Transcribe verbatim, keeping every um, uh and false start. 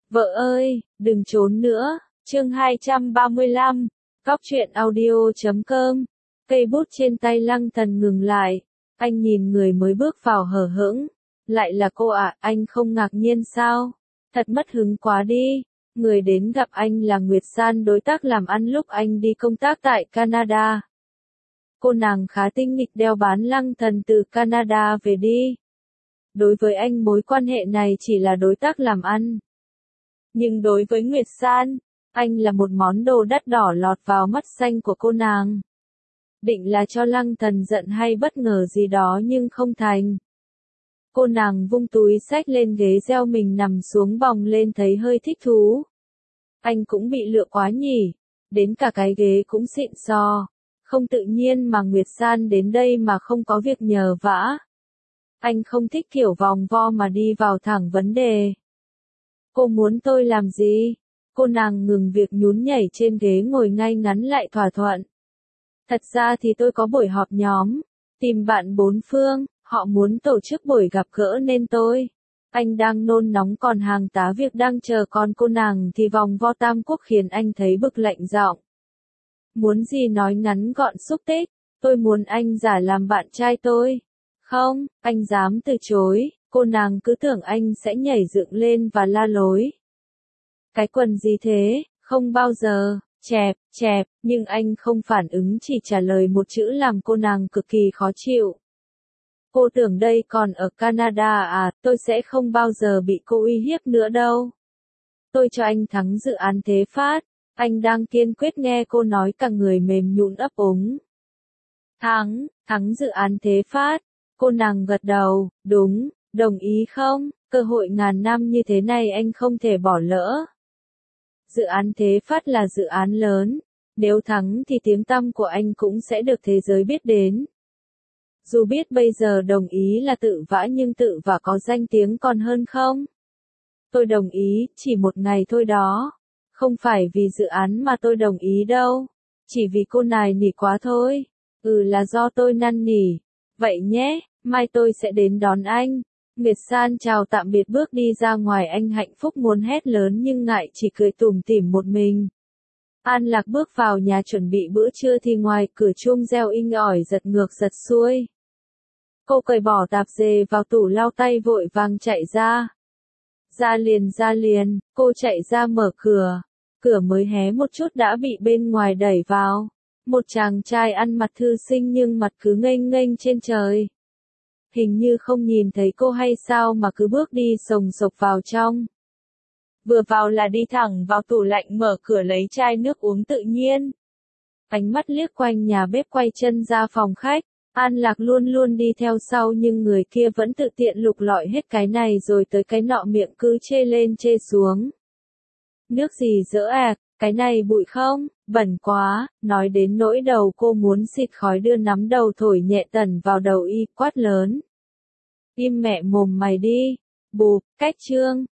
Vợ ơi, đừng trốn nữa. Chương hai trăm ba mươi lăm, Cóc truyện audio chấm com. Cây bút trên tay Lăng Thần ngừng lại. Anh nhìn người mới bước vào hờ hững. Lại là cô ạ, à, anh không ngạc nhiên sao? Thật mất hứng quá đi. Người đến gặp anh là Nguyệt San, đối tác làm ăn lúc anh đi công tác tại Canada. Cô nàng khá tinh nghịch đeo bán Lăng Thần từ Canada về đi. Đối với anh mối quan hệ này chỉ là đối tác làm ăn. Nhưng đối với Nguyệt San, anh là một món đồ đắt đỏ lọt vào mắt xanh của cô nàng. Định là cho Lăng Thần giận hay bất ngờ gì đó nhưng không thành. Cô nàng vung túi xách lên ghế reo mình nằm xuống vòng lên thấy hơi thích thú. Anh cũng bị lựa quá nhỉ, đến cả cái ghế cũng xịn sò. Không tự nhiên mà Nguyệt San đến đây mà không có việc nhờ vả. Anh không thích kiểu vòng vo mà đi vào thẳng vấn đề. Cô muốn tôi làm gì? Cô nàng ngừng việc nhún nhảy trên ghế ngồi ngay ngắn lại thỏa thuận. Thật ra thì tôi có buổi họp nhóm, tìm bạn bốn phương, họ muốn tổ chức buổi gặp gỡ nên tôi. Anh đang nôn nóng còn hàng tá việc đang chờ con cô nàng thì vòng vo tam quốc khiến anh thấy bực lạnh giọng. Muốn gì nói ngắn gọn xúc tích, tôi muốn anh giả làm bạn trai tôi. Không, anh dám từ chối, cô nàng cứ tưởng anh sẽ nhảy dựng lên và la lối. Cái quần gì thế, không bao giờ, chẹp, chẹp, nhưng anh không phản ứng chỉ trả lời một chữ làm cô nàng cực kỳ khó chịu. Cô tưởng đây còn ở Canada à, tôi sẽ không bao giờ bị cô uy hiếp nữa đâu. Tôi cho anh thắng dự án thế phát, anh đang kiên quyết nghe cô nói cả người mềm nhũn ấp úng. Thắng, thắng dự án thế phát, cô nàng gật đầu, đúng, đồng ý không, cơ hội ngàn năm như thế này anh không thể bỏ lỡ. Dự án thế phát là dự án lớn, nếu thắng thì tiếng tăm của anh cũng sẽ được thế giới biết đến. Dù biết bây giờ đồng ý là tự vã nhưng tự vã có danh tiếng còn hơn không? Tôi đồng ý, chỉ một ngày thôi đó. Không phải vì dự án mà tôi đồng ý đâu. Chỉ vì cô này nỉ quá thôi. Ừ là do tôi năn nỉ. Vậy nhé, mai tôi sẽ đến đón anh. Nguyệt San chào tạm biệt bước đi ra ngoài, anh hạnh phúc muốn hét lớn nhưng ngại chỉ cười tủm tỉm một mình. An Lạc bước vào nhà chuẩn bị bữa trưa thì ngoài cửa chuông reo inh ỏi giật ngược giật xuôi. Cô cởi bỏ tạp dề vào tủ lau tay vội vàng chạy ra. Ra liền ra liền, cô chạy ra mở cửa. Cửa mới hé một chút đã bị bên ngoài đẩy vào. Một chàng trai ăn mặc thư sinh nhưng mặt cứ nghênh nghênh trên trời. Hình như không nhìn thấy cô hay sao mà cứ bước đi sồng sộc vào trong. Vừa vào là đi thẳng vào tủ lạnh mở cửa lấy chai nước uống tự nhiên. Ánh mắt liếc quanh nhà bếp quay chân ra phòng khách. An Lạc luôn luôn đi theo sau nhưng người kia vẫn tự tiện lục lọi hết cái này rồi tới cái nọ, miệng cứ chê lên chê xuống. Nước gì dỡ ạc, cái này bụi không, bẩn quá, nói đến nỗi đầu cô muốn xịt khói, đưa nắm đầu thổi nhẹ tần vào đầu y, quát lớn. Im mẹ mồm mày đi, bụp, cách chương,